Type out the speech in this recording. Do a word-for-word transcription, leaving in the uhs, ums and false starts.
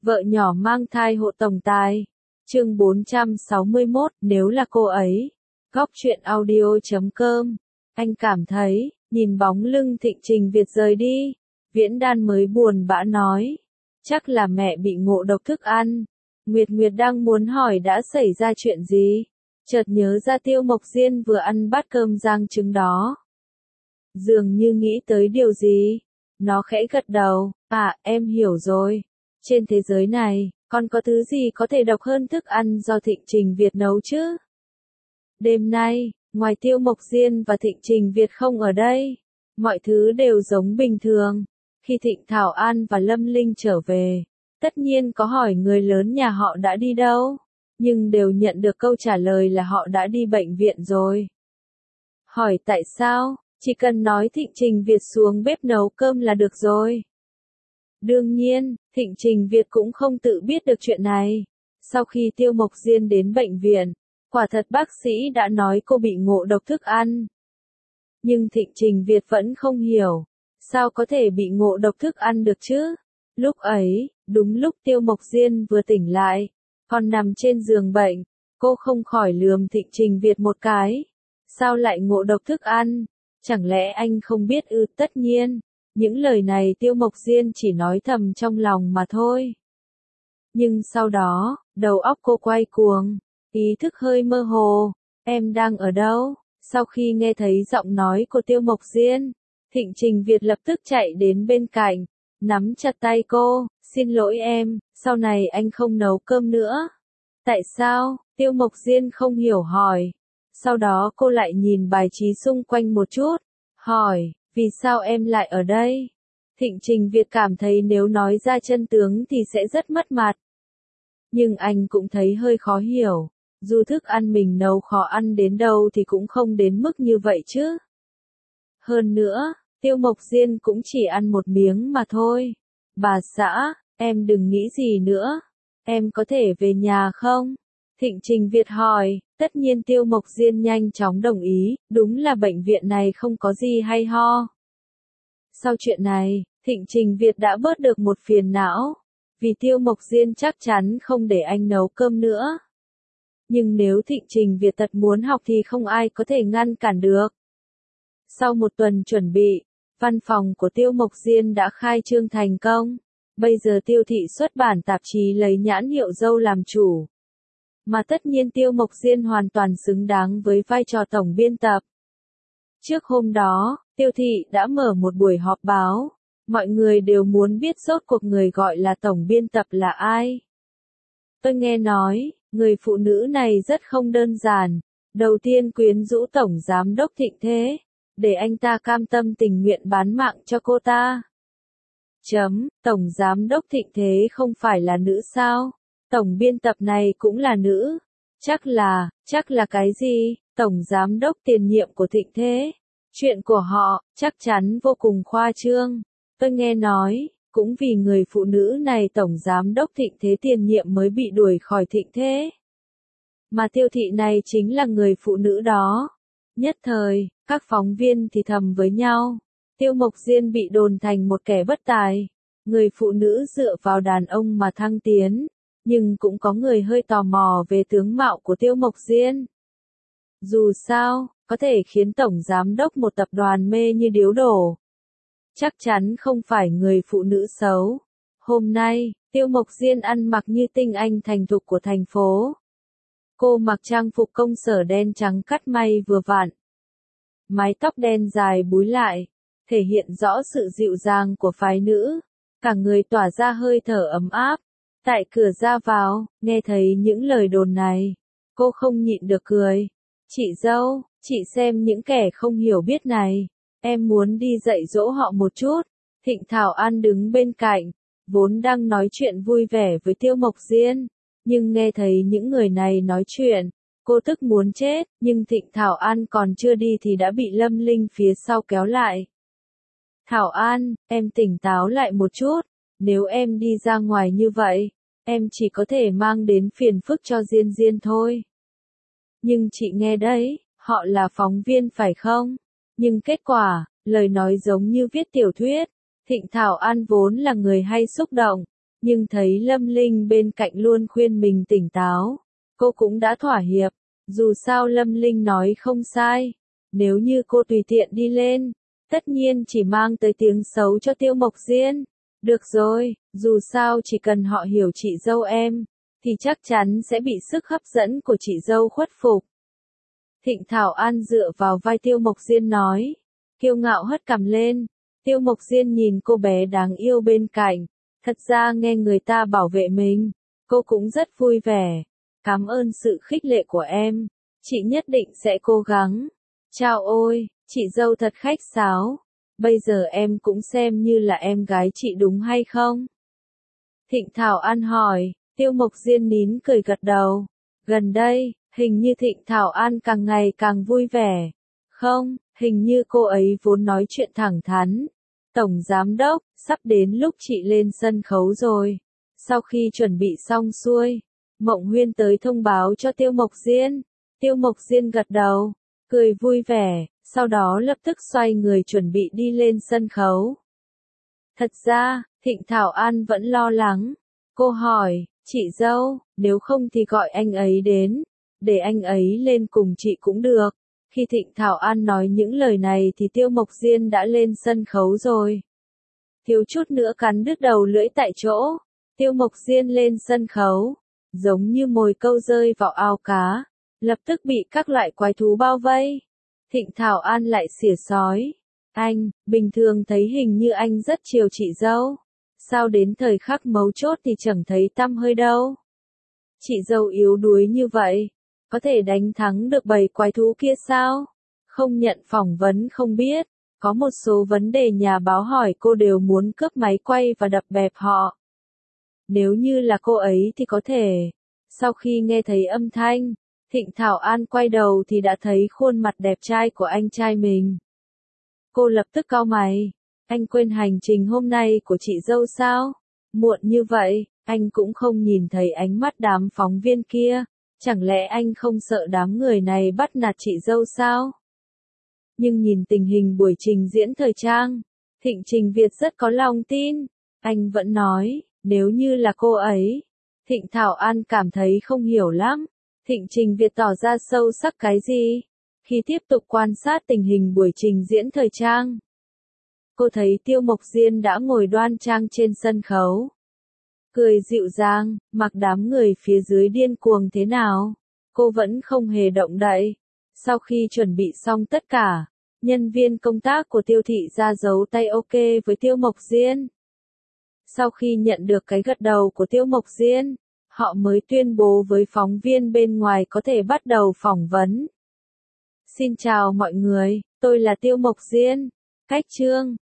Vợ nhỏ mang thai hộ tổng tài. Chương bốn trăm sáu mươi mốt, nếu là cô ấy. Góc truyện audio chấm com. Anh cảm thấy, nhìn bóng lưng Thịnh Trình Việt rời đi, Viễn Đan mới buồn bã nói. Chắc là mẹ bị ngộ độc thức ăn. Nguyệt Nguyệt đang muốn hỏi đã xảy ra chuyện gì. Chợt nhớ ra Tiêu Mộc Diên vừa ăn bát cơm rang trứng đó. Dường như nghĩ tới điều gì. Nó khẽ gật đầu. À, em hiểu rồi. Trên thế giới này, còn có thứ gì có thể độc hơn thức ăn do Thịnh Trình Việt nấu chứ? Đêm nay, ngoài Tiêu Mộc Diên và Thịnh Trình Việt không ở đây, mọi thứ đều giống bình thường. Khi Thịnh Thảo An và Lâm Linh trở về, tất nhiên có hỏi người lớn nhà họ đã đi đâu, nhưng đều nhận được câu trả lời là họ đã đi bệnh viện rồi. Hỏi tại sao, chỉ cần nói Thịnh Trình Việt xuống bếp nấu cơm là được rồi. Đương nhiên, Thịnh Trình Việt cũng không tự biết được chuyện này. Sau khi Tiêu Mộc Diên đến bệnh viện, quả thật bác sĩ đã nói cô bị ngộ độc thức ăn. Nhưng Thịnh Trình Việt vẫn không hiểu, sao có thể bị ngộ độc thức ăn được chứ? Lúc ấy, đúng lúc Tiêu Mộc Diên vừa tỉnh lại, còn nằm trên giường bệnh, cô không khỏi lườm Thịnh Trình Việt một cái. Sao lại ngộ độc thức ăn? Chẳng lẽ anh không biết ư? Tất nhiên. Những lời này Tiêu Mộc Diên chỉ nói thầm trong lòng mà thôi. Nhưng sau đó, đầu óc cô quay cuồng, ý thức hơi mơ hồ. Em đang ở đâu? Sau khi nghe thấy giọng nói của Tiêu Mộc Diên, Thịnh Trình Việt lập tức chạy đến bên cạnh, nắm chặt tay cô. Xin lỗi em, sau này anh không nấu cơm nữa. Tại sao? Tiêu Mộc Diên không hiểu hỏi. Sau đó cô lại nhìn bài trí xung quanh một chút, hỏi. Vì sao em lại ở đây? Thịnh Trình Việt cảm thấy nếu nói ra chân tướng thì sẽ rất mất mặt. Nhưng anh cũng thấy hơi khó hiểu. Dù thức ăn mình nấu khó ăn đến đâu thì cũng không đến mức như vậy chứ. Hơn nữa, Tiêu Mộc Diên cũng chỉ ăn một miếng mà thôi. Bà xã, em đừng nghĩ gì nữa. Em có thể về nhà không? Thịnh Trình Việt hỏi. Tất nhiên Tiêu Mộc Diên nhanh chóng đồng ý, đúng là bệnh viện này không có gì hay ho. Sau chuyện này, Thịnh Trình Việt đã bớt được một phiền não, vì Tiêu Mộc Diên chắc chắn không để anh nấu cơm nữa. Nhưng nếu Thịnh Trình Việt thật muốn học thì không ai có thể ngăn cản được. Sau một tuần chuẩn bị, văn phòng của Tiêu Mộc Diên đã khai trương thành công. Bây giờ Tiêu thị xuất bản tạp chí lấy nhãn hiệu dâu làm chủ. Mà tất nhiên Tiêu Mộc Diên hoàn toàn xứng đáng với vai trò tổng biên tập. Trước hôm đó, Tiêu thị đã mở một buổi họp báo. Mọi người đều muốn biết rốt cuộc người gọi là tổng biên tập là ai. Tôi nghe nói, người phụ nữ này rất không đơn giản. Đầu tiên quyến rũ tổng giám đốc Thịnh Thế, để anh ta cam tâm tình nguyện bán mạng cho cô ta. Chấm, tổng giám đốc Thịnh Thế không phải là nữ sao? Tổng biên tập này cũng là nữ. Chắc là, chắc là cái gì? Tổng giám đốc tiền nhiệm của Thịnh Thế. Chuyện của họ, chắc chắn vô cùng khoa trương. Tôi nghe nói, cũng vì người phụ nữ này tổng giám đốc Thịnh Thế tiền nhiệm mới bị đuổi khỏi Thịnh Thế. Mà Tiêu thị này chính là người phụ nữ đó. Nhất thời, các phóng viên thì thầm với nhau. Tiêu Mộc Diên bị đồn thành một kẻ bất tài. Người phụ nữ dựa vào đàn ông mà thăng tiến. Nhưng cũng có người hơi tò mò về tướng mạo của Tiêu Mộc Diên. Dù sao, có thể khiến tổng giám đốc một tập đoàn mê như điếu đổ. Chắc chắn không phải người phụ nữ xấu. Hôm nay, Tiêu Mộc Diên ăn mặc như tinh anh thành thục của thành phố. Cô mặc trang phục công sở đen trắng cắt may vừa vặn. Mái tóc đen dài búi lại, thể hiện rõ sự dịu dàng của phái nữ. Cả người tỏa ra hơi thở ấm áp. Tại cửa ra vào, nghe thấy những lời đồn này, cô không nhịn được cười. Chị dâu, chị xem những kẻ không hiểu biết này, em muốn đi dạy dỗ họ một chút. Thịnh Thảo An đứng bên cạnh, vốn đang nói chuyện vui vẻ với Tiêu Mộc Diên, nhưng nghe thấy những người này nói chuyện, cô tức muốn chết, nhưng Thịnh Thảo An còn chưa đi thì đã bị Lâm Linh phía sau kéo lại. Thảo An, em tỉnh táo lại một chút. Nếu em đi ra ngoài như vậy, em chỉ có thể mang đến phiền phức cho Diên Diên thôi. Nhưng chị nghe đấy, họ là phóng viên phải không? Nhưng kết quả, lời nói giống như viết tiểu thuyết. Thịnh Thảo An vốn là người hay xúc động, Nhưng thấy Lâm Linh bên cạnh luôn khuyên mình tỉnh táo, cô cũng đã thỏa hiệp, dù sao Lâm Linh nói không sai, nếu như cô tùy tiện đi lên, tất nhiên chỉ mang tới tiếng xấu cho Tiêu Mộc Diên. Được rồi, dù sao chỉ cần họ hiểu chị dâu em, thì chắc chắn sẽ bị sức hấp dẫn của chị dâu khuất phục. Thịnh Thảo An dựa vào vai Tiêu Mộc Diên nói, kiêu ngạo hất cằm lên. Tiêu Mộc Diên nhìn cô bé đáng yêu bên cạnh, thật ra nghe người ta bảo vệ mình, cô cũng rất vui vẻ. Cảm ơn sự khích lệ của em, chị nhất định sẽ cố gắng. Chao ôi, chị dâu thật khách sáo, bây giờ em cũng xem như là em gái chị đúng hay không? Thịnh Thảo An hỏi, Tiêu Mộc Diên nín cười gật đầu. Gần đây, hình như Thịnh Thảo An càng ngày càng vui vẻ. Không, hình như cô ấy vốn nói chuyện thẳng thắn. Tổng Giám Đốc, sắp đến lúc chị lên sân khấu rồi. Sau khi chuẩn bị xong xuôi, Mộng Huyên tới thông báo cho Tiêu Mộc Diên. Tiêu Mộc Diên gật đầu, cười vui vẻ, sau đó lập tức xoay người chuẩn bị đi lên sân khấu. Thật ra, Thịnh Thảo An vẫn lo lắng. Cô hỏi, chị dâu, nếu không thì gọi anh ấy đến, để anh ấy lên cùng chị cũng được. Khi Thịnh Thảo An nói những lời này thì Tiêu Mộc Diên đã lên sân khấu rồi. Thiếu chút nữa cắn đứt đầu lưỡi tại chỗ. Tiêu Mộc Diên lên sân khấu, giống như mồi câu rơi vào ao cá, lập tức bị các loại quái thú bao vây. Thịnh Thảo An lại xỉa sói. Anh, bình thường thấy hình như anh rất chiều chị dâu. Sao đến thời khắc mấu chốt thì chẳng thấy tăm hơi đâu. Chị dâu yếu đuối như vậy, có thể đánh thắng được bầy quái thú kia sao? Không nhận phỏng vấn không biết, có một số vấn đề nhà báo hỏi cô đều muốn cướp máy quay và đập bẹp họ. Nếu như là cô ấy thì có thể. Sau khi nghe thấy âm thanh, Thịnh Thảo An quay đầu thì đã thấy khuôn mặt đẹp trai của anh trai mình. Cô lập tức cau mày. Anh quên hành trình hôm nay của chị dâu sao? Muộn như vậy, anh cũng không nhìn thấy ánh mắt đám phóng viên kia. Chẳng lẽ anh không sợ đám người này bắt nạt chị dâu sao? Nhưng nhìn tình hình buổi trình diễn thời trang, Thịnh Trình Việt rất có lòng tin. Anh vẫn nói, nếu như là cô ấy. Thịnh Thảo An cảm thấy không hiểu lắm. Thịnh Trình Việt tỏ ra sâu sắc cái gì? Khi tiếp tục quan sát tình hình buổi trình diễn thời trang, cô thấy Tiêu Mộc Diên đã ngồi đoan trang trên sân khấu. Cười dịu dàng, mặc đám người phía dưới điên cuồng thế nào, cô vẫn không hề động đậy. Sau khi chuẩn bị xong tất cả, nhân viên công tác của Tiêu thị ra dấu tay ok với Tiêu Mộc Diên. Sau khi nhận được cái gật đầu của Tiêu Mộc Diên, họ mới tuyên bố với phóng viên bên ngoài có thể bắt đầu phỏng vấn. Xin chào mọi người, tôi là Tiêu Mộc Diên. Cách chương